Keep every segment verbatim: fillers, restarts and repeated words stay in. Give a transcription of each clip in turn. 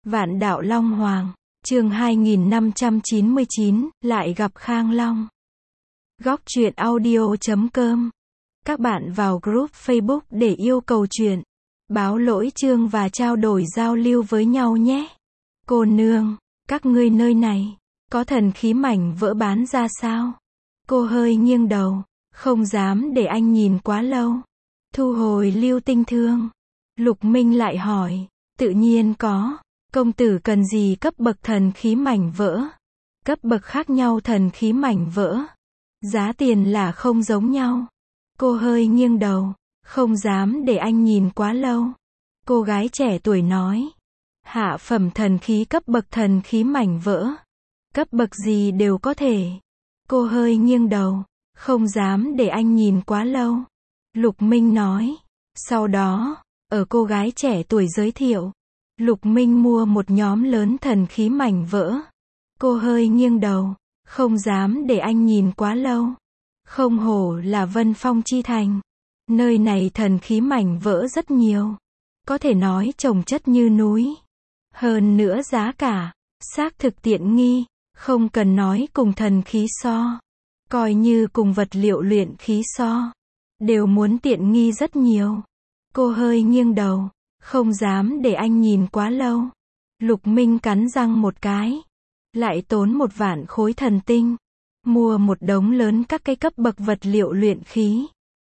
Vạn Đạo Long Hoàng, chương hai nghìn năm trăm chín mươi chín, lại gặp Khang Long. Góc truyện audio chấm com. Các bạn vào group Facebook để yêu cầu truyện, báo lỗi chương và trao đổi giao lưu với nhau nhé. Cô nương, các ngươi nơi này, có thần khí mảnh vỡ bán ra sao? Cô hơi nghiêng đầu, không dám để anh nhìn quá lâu. Thu hồi lưu tinh thương. Lục Minh lại hỏi, tự nhiên có. Công tử cần gì cấp bậc thần khí mảnh vỡ? Cấp bậc khác nhau thần khí mảnh vỡ. Giá tiền là không giống nhau. Cô hơi nghiêng đầu, không dám để anh nhìn quá lâu. Cô gái trẻ tuổi nói, hạ phẩm thần khí cấp bậc thần khí mảnh vỡ. Cấp bậc gì đều có thể. Cô hơi nghiêng đầu, không dám để anh nhìn quá lâu. Lục Minh nói. Sau đó, ở cô gái trẻ tuổi giới thiệu, Lục Minh mua một nhóm lớn thần khí mảnh vỡ. Cô hơi nghiêng đầu, không dám để anh nhìn quá lâu. Không hổ là Vân Phong chi thành. Nơi này thần khí mảnh vỡ rất nhiều. Có thể nói chồng chất như núi. Hơn nữa giá cả, xác thực tiện nghi, không cần nói cùng thần khí so. Coi như cùng vật liệu luyện khí so. Đều muốn tiện nghi rất nhiều. Cô hơi nghiêng đầu, không dám để anh nhìn quá lâu. Lục Minh cắn răng một cái. Lại tốn một vạn khối thần tinh. Mua một đống lớn các cái cấp bậc vật liệu luyện khí.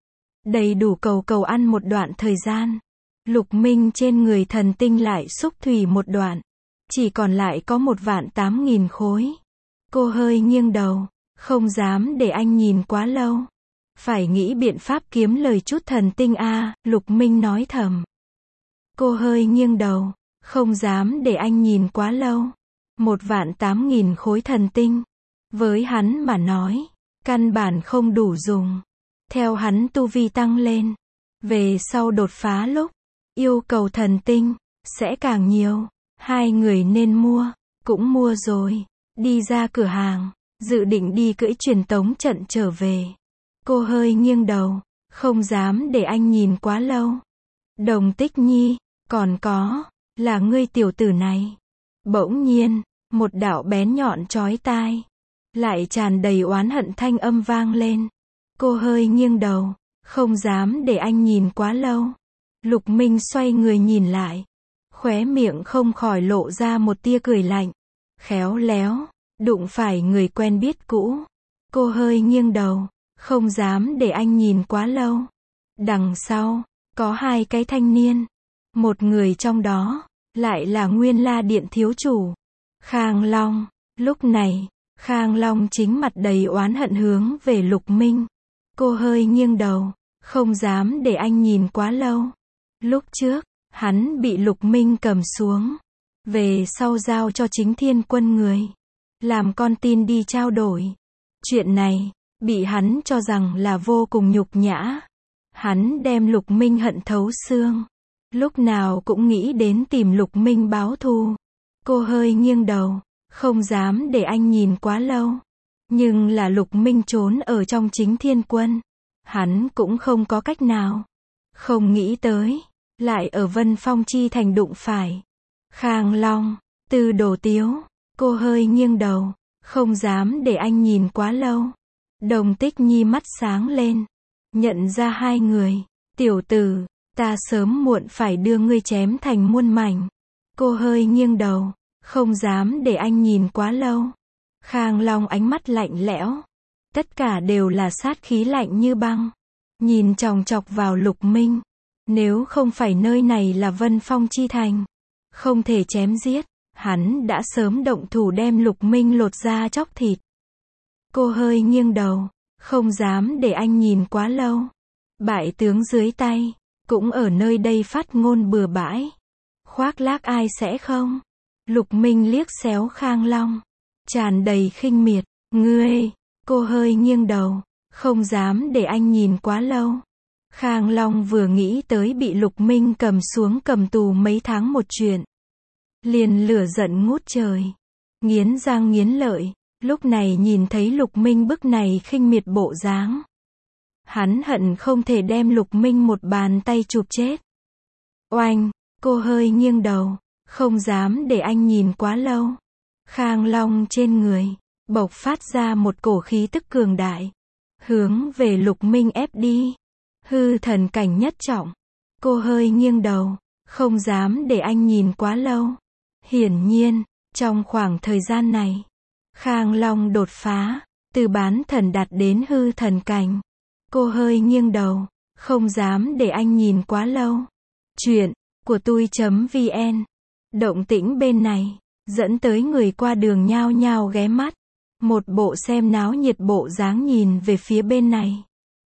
Đầy đủ cầu cầu ăn một đoạn thời gian. Lục Minh trên người thần tinh lại xúc thủy một đoạn. Chỉ còn lại có một vạn tám nghìn khối. Cô hơi nghiêng đầu, không dám để anh nhìn quá lâu. Phải nghĩ biện pháp kiếm lời chút thần tinh a, Lục Minh nói thầm. Cô hơi nghiêng đầu, không dám để anh nhìn quá lâu. Một vạn tám nghìn khối thần tinh. Với hắn mà nói, căn bản không đủ dùng. Theo hắn tu vi tăng lên, về sau đột phá lúc, yêu cầu thần tinh, sẽ càng nhiều. Hai người nên mua, cũng mua rồi. Đi ra cửa hàng, dự định đi cưỡi truyền tống trận trở về. Cô hơi nghiêng đầu, không dám để anh nhìn quá lâu. Đồng Tích Nhi, còn có, là ngươi tiểu tử này. Bỗng nhiên, một đạo bén nhọn chói tai, lại tràn đầy oán hận thanh âm vang lên. Cô hơi nghiêng đầu, không dám để anh nhìn quá lâu. Lục Minh xoay người nhìn lại, khóe miệng không khỏi lộ ra một tia cười lạnh. Khéo léo, đụng phải người quen biết cũ. Cô hơi nghiêng đầu, không dám để anh nhìn quá lâu. Đằng sau, có hai cái thanh niên. Một người trong đó, lại là Nguyên La Điện thiếu chủ, Khang Long. Lúc này, Khang Long chính mặt đầy oán hận hướng về Lục Minh. Cô hơi nghiêng đầu, không dám để anh nhìn quá lâu. Lúc trước, hắn bị Lục Minh cầm xuống. Về sau giao cho Chính Thiên Quân người. Làm con tin đi trao đổi. Chuyện này, bị hắn cho rằng là vô cùng nhục nhã. Hắn đem Lục Minh hận thấu xương. Lúc nào cũng nghĩ đến tìm Lục Minh báo thù. Cô hơi nghiêng đầu, không dám để anh nhìn quá lâu. Nhưng là Lục Minh trốn ở trong Chính Thiên Quân. Hắn cũng không có cách nào. Không nghĩ tới, lại ở Vân Phong chi thành đụng phải. Khang Long, Tư Đồ Tiếu. Cô hơi nghiêng đầu, không dám để anh nhìn quá lâu. Đồng Tích Nhi mắt sáng lên, nhận ra hai người. Tiểu tử, ta sớm muộn phải đưa ngươi chém thành muôn mảnh. Cô hơi nghiêng đầu, không dám để anh nhìn quá lâu. Khang Long ánh mắt lạnh lẽo. Tất cả đều là sát khí lạnh như băng. Nhìn chòng chọc vào Lục Minh. Nếu không phải nơi này là Vân Phong chi thành, không thể chém giết, hắn đã sớm động thủ đem Lục Minh lột da chóc thịt. Cô hơi nghiêng đầu, không dám để anh nhìn quá lâu. Bại tướng dưới tay, cũng ở nơi đây phát ngôn bừa bãi. Khoác lác ai sẽ không? Lục Minh liếc xéo Khang Long, tràn đầy khinh miệt. Ngươi, cô hơi nghiêng đầu, không dám để anh nhìn quá lâu. Khang Long vừa nghĩ tới bị Lục Minh cầm xuống cầm tù mấy tháng một chuyện, liền lửa giận ngút trời, nghiến răng nghiến lợi. Lúc này nhìn thấy Lục Minh bức này khinh miệt bộ dáng, hắn hận không thể đem Lục Minh một bàn tay chụp chết. Oanh, cô hơi nghiêng đầu, không dám để anh nhìn quá lâu. Khang Long trên người, bộc phát ra một cổ khí tức cường đại. Hướng về Lục Minh ép đi. Hư thần cảnh nhất trọng. Cô hơi nghiêng đầu, không dám để anh nhìn quá lâu. Hiển nhiên, trong khoảng thời gian này, Khang Long đột phá, từ bán thần đạt đến hư thần cảnh. Cô hơi nghiêng đầu, không dám để anh nhìn quá lâu. Chuyện của tui.vn. Động tĩnh bên này, dẫn tới người qua đường nhao nhao ghé mắt. Một bộ xem náo nhiệt bộ dáng nhìn về phía bên này.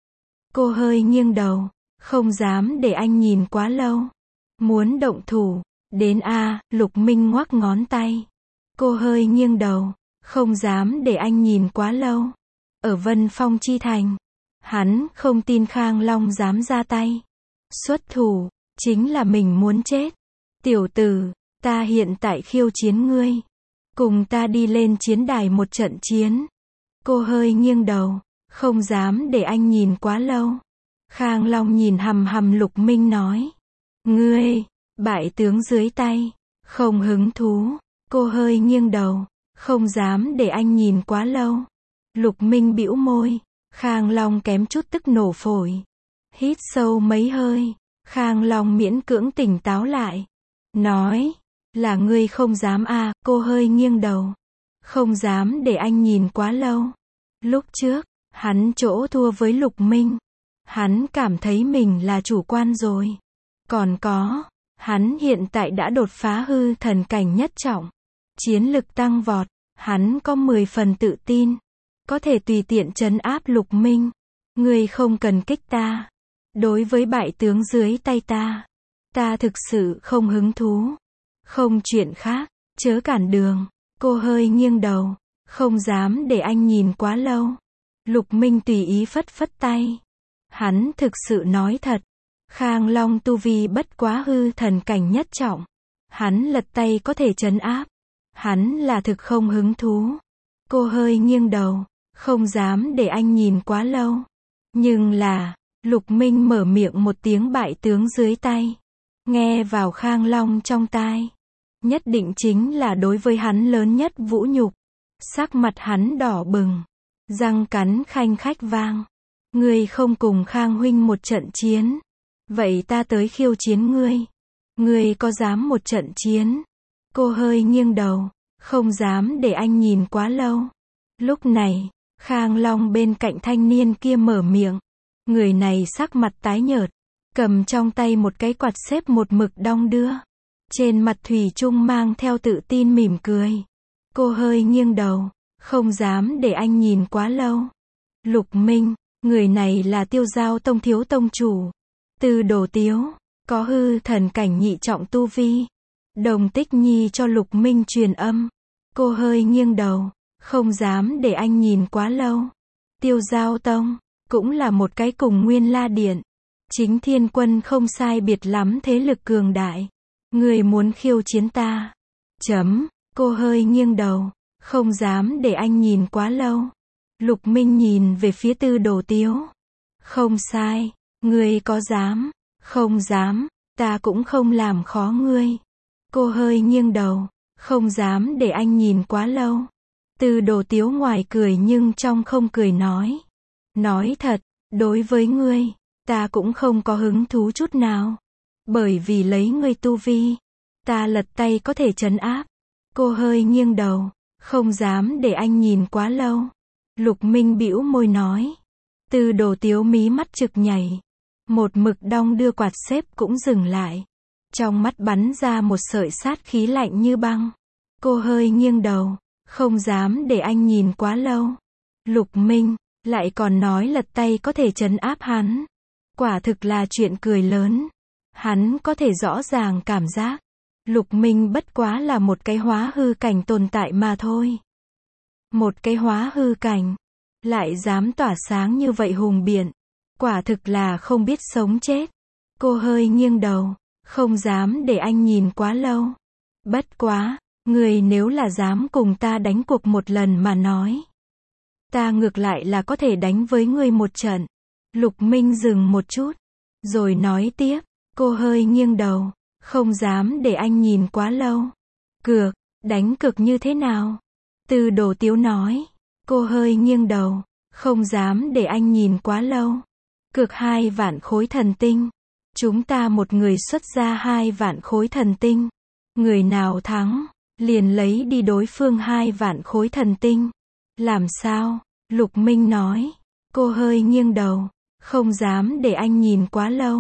Cô hơi nghiêng đầu, không dám để anh nhìn quá lâu. Muốn động thủ, đến a, Lục Minh ngoắc ngón tay. Cô hơi nghiêng đầu, không dám để anh nhìn quá lâu. Ở Vân Phong Chi Thành, hắn không tin Khang Long dám ra tay. Xuất thủ, chính là mình muốn chết. Tiểu tử, ta hiện tại khiêu chiến ngươi. Cùng ta đi lên chiến đài một trận chiến. Cô hơi nghiêng đầu, không dám để anh nhìn quá lâu. Khang Long nhìn hằm hằm Lục Minh nói. Ngươi, bại tướng dưới tay, không hứng thú. Cô hơi nghiêng đầu, không dám để anh nhìn quá lâu. Lục Minh bĩu môi, Khang Long kém chút tức nổ phổi. Hít sâu mấy hơi, Khang Long miễn cưỡng tỉnh táo lại. Nói, là ngươi không dám à, cô hơi nghiêng đầu. Không dám để anh nhìn quá lâu. Lúc trước, hắn chỗ thua với Lục Minh. Hắn cảm thấy mình là chủ quan rồi. Còn có, hắn hiện tại đã đột phá hư thần cảnh nhất trọng. Chiến lực tăng vọt, hắn có mười phần tự tin. Có thể tùy tiện trấn áp Lục Minh. Ngươi không cần kích ta. Đối với bại tướng dưới tay ta, ta thực sự không hứng thú. Không chuyện khác, chớ cản đường. Cô hơi nghiêng đầu, không dám để anh nhìn quá lâu. Lục Minh tùy ý phất phất tay. Hắn thực sự nói thật. Khang Long tu vi bất quá hư thần cảnh nhất trọng. Hắn lật tay có thể trấn áp. Hắn là thực không hứng thú. Cô hơi nghiêng đầu, không dám để anh nhìn quá lâu. Nhưng là, Lục Minh mở miệng một tiếng bại tướng dưới tay. Nghe vào Khang Long trong tai. Nhất định chính là đối với hắn lớn nhất vũ nhục. Sắc mặt hắn đỏ bừng. Răng cắn khanh khách vang. Ngươi không cùng Khang huynh một trận chiến. Vậy ta tới khiêu chiến ngươi. Ngươi có dám một trận chiến? Cô hơi nghiêng đầu, không dám để anh nhìn quá lâu. Lúc này, Khang Long bên cạnh thanh niên kia mở miệng. Người này sắc mặt tái nhợt, cầm trong tay một cái quạt xếp một mực đong đưa. Trên mặt thủy chung mang theo tự tin mỉm cười. Cô hơi nghiêng đầu, không dám để anh nhìn quá lâu. Lục Minh, người này là Tiêu Giao Tông thiếu tông chủ. Từ Đồ Tiếu, có hư thần cảnh nhị trọng tu vi. Đồng Tích Nhi cho Lục Minh truyền âm. Cô hơi nghiêng đầu, không dám để anh nhìn quá lâu. Tiêu Giao Tông, cũng là một cái cùng Nguyên La Điện. Chính Thiên Quân không sai biệt lắm thế lực cường đại. Người muốn khiêu chiến ta. Chấm, cô hơi nghiêng đầu, không dám để anh nhìn quá lâu. Lục Minh nhìn về phía Tư Đồ Tiếu. Không sai, ngươi có dám? Không dám, ta cũng không làm khó ngươi. Cô hơi nghiêng đầu, không dám để anh nhìn quá lâu. Tư Đồ Tiếu ngoài cười nhưng trong không cười nói. Nói thật, đối với ngươi, ta cũng không có hứng thú chút nào. Bởi vì lấy ngươi tu vi, ta lật tay có thể trấn áp. Cô hơi nghiêng đầu, không dám để anh nhìn quá lâu. Lục Minh bĩu môi nói. Tư Đồ Tiếu mí mắt trực nhảy. Một mực đong đưa quạt xếp cũng dừng lại. Trong mắt bắn ra một sợi sát khí lạnh như băng. Cô hơi nghiêng đầu, không dám để anh nhìn quá lâu. Lục Minh, lại còn nói lật tay có thể trấn áp hắn. Quả thực là chuyện cười lớn. Hắn có thể rõ ràng cảm giác. Lục Minh bất quá là một cái hóa hư cảnh tồn tại mà thôi. Một cái hóa hư cảnh, lại dám tỏa sáng như vậy hùng biện. Quả thực là không biết sống chết. Cô hơi nghiêng đầu, không dám để anh nhìn quá lâu. Bất quá, người nếu là dám cùng ta đánh cuộc một lần mà nói. Ta ngược lại là có thể đánh với ngươi một trận. Lục Minh dừng một chút, rồi nói tiếp. Cô hơi nghiêng đầu, Không dám để anh nhìn quá lâu. Cược, đánh cược như thế nào? Tư Đồ Tiếu nói. Cô hơi nghiêng đầu. Không dám để anh nhìn quá lâu. Cược hai vạn khối thần tinh. Chúng ta một người xuất ra hai vạn khối thần tinh. Người nào thắng, liền lấy đi đối phương hai vạn khối thần tinh. Làm sao? Lục Minh nói. Cô hơi nghiêng đầu. Không dám để anh nhìn quá lâu.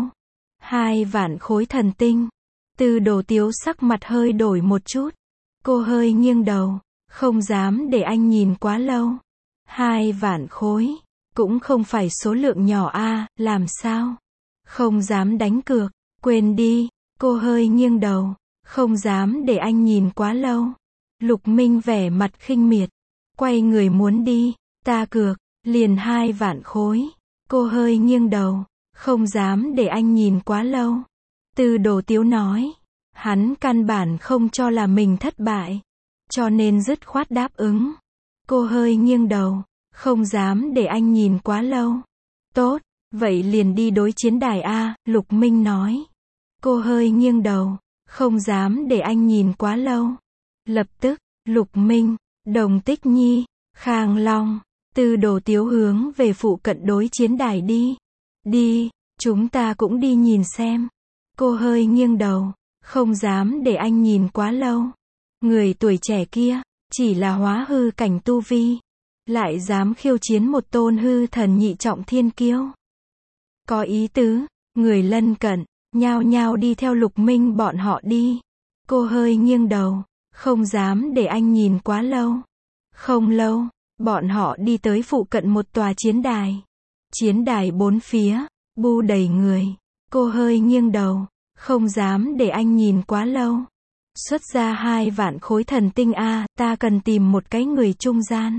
Hai vạn khối thần tinh. Tư Đồ Tiếu sắc mặt hơi đổi một chút. Cô hơi nghiêng đầu. Không dám để anh nhìn quá lâu. Hai vạn khối. Cũng không phải số lượng nhỏ a, làm sao? Không dám đánh cược. Quên đi. Cô hơi nghiêng đầu. Không dám để anh nhìn quá lâu. Lục Minh vẻ mặt khinh miệt. Quay người muốn đi. Ta cược. Liền hai vạn khối. Cô hơi nghiêng đầu. Không dám để anh nhìn quá lâu. Tư Đồ Tiếu nói. Hắn căn bản không cho là mình thất bại. Cho nên dứt khoát đáp ứng. Cô hơi nghiêng đầu. Không dám để anh nhìn quá lâu. Tốt, vậy liền đi đối chiến đài A, Lục Minh nói. Cô hơi nghiêng đầu. Không dám để anh nhìn quá lâu. Lập tức, Lục Minh, Đồng Tích Nhi, Khang Long, Tư Đồ Tiếu hướng về phụ cận đối chiến đài đi. Đi, chúng ta cũng đi nhìn xem. Cô hơi nghiêng đầu. Không dám để anh nhìn quá lâu. Người tuổi trẻ kia, chỉ là hóa hư cảnh tu vi. Lại dám khiêu chiến một tôn hư thần nhị trọng thiên kiêu. Có ý tứ, người lân cận, nhao nhao đi theo Lục Minh bọn họ đi. Cô hơi nghiêng đầu. Không dám để anh nhìn quá lâu. Không lâu, bọn họ đi tới phụ cận một tòa chiến đài. Chiến đài bốn phía, bu đầy người. Cô hơi nghiêng đầu. Không dám để anh nhìn quá lâu. Xuất ra hai vạn khối thần tinh a, ta cần tìm một cái người trung gian.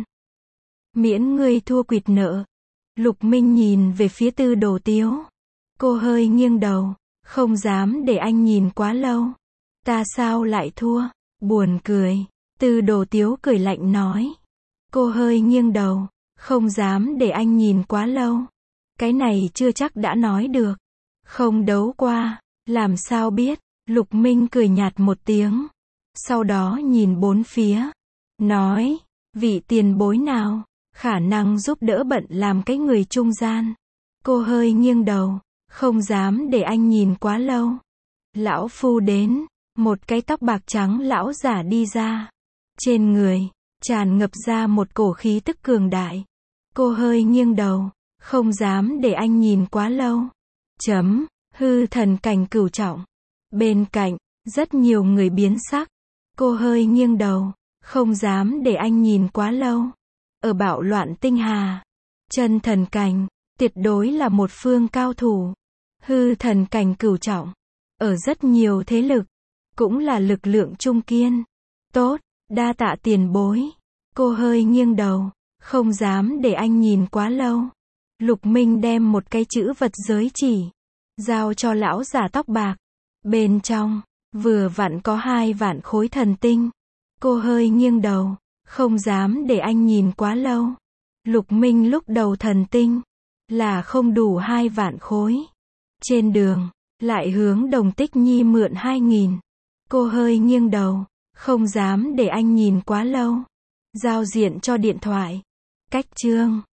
Miễn ngươi thua quỵt nợ. Lục Minh nhìn về phía Tư Đồ Tiếu. Cô hơi nghiêng đầu. Không dám để anh nhìn quá lâu. Ta sao lại thua? Buồn cười. Tư Đồ Tiếu cười lạnh nói. Cô hơi nghiêng đầu. Không dám để anh nhìn quá lâu. Cái này chưa chắc đã nói được. Không đấu qua. Làm sao biết? Lục Minh cười nhạt một tiếng. Sau đó nhìn bốn phía. Nói. Vị tiền bối nào? Khả năng giúp đỡ bận làm cái người trung gian. Cô hơi nghiêng đầu. Không dám để anh nhìn quá lâu. Lão phu đến. Một cái tóc bạc trắng lão giả đi ra. Trên người, tràn ngập ra một cổ khí tức cường đại. Cô hơi nghiêng đầu. Không dám để anh nhìn quá lâu. Chấm. Hư thần cảnh cửu trọng. Bên cạnh, rất nhiều người biến sắc. Cô hơi nghiêng đầu. Không dám để anh nhìn quá lâu. Ở bạo loạn tinh hà. Chân thần cảnh, tuyệt đối là một phương cao thủ. Hư thần cảnh cửu trọng. Ở rất nhiều thế lực. Cũng là lực lượng trung kiên. Tốt, đa tạ tiền bối. Cô hơi nghiêng đầu. Không dám để anh nhìn quá lâu. Lục Minh đem một cái chữ vật giới chỉ. Giao cho lão giả tóc bạc. Bên trong, vừa vặn có hai vạn khối thần tinh. Cô hơi nghiêng đầu. Không dám để anh nhìn quá lâu. Lục Minh lúc đầu thần tinh. Là không đủ hai vạn khối. Trên đường, lại hướng Đồng Tích Nhi mượn hai nghìn. Cô hơi nghiêng đầu. Không dám để anh nhìn quá lâu. Giao diện cho điện thoại. Cách chương.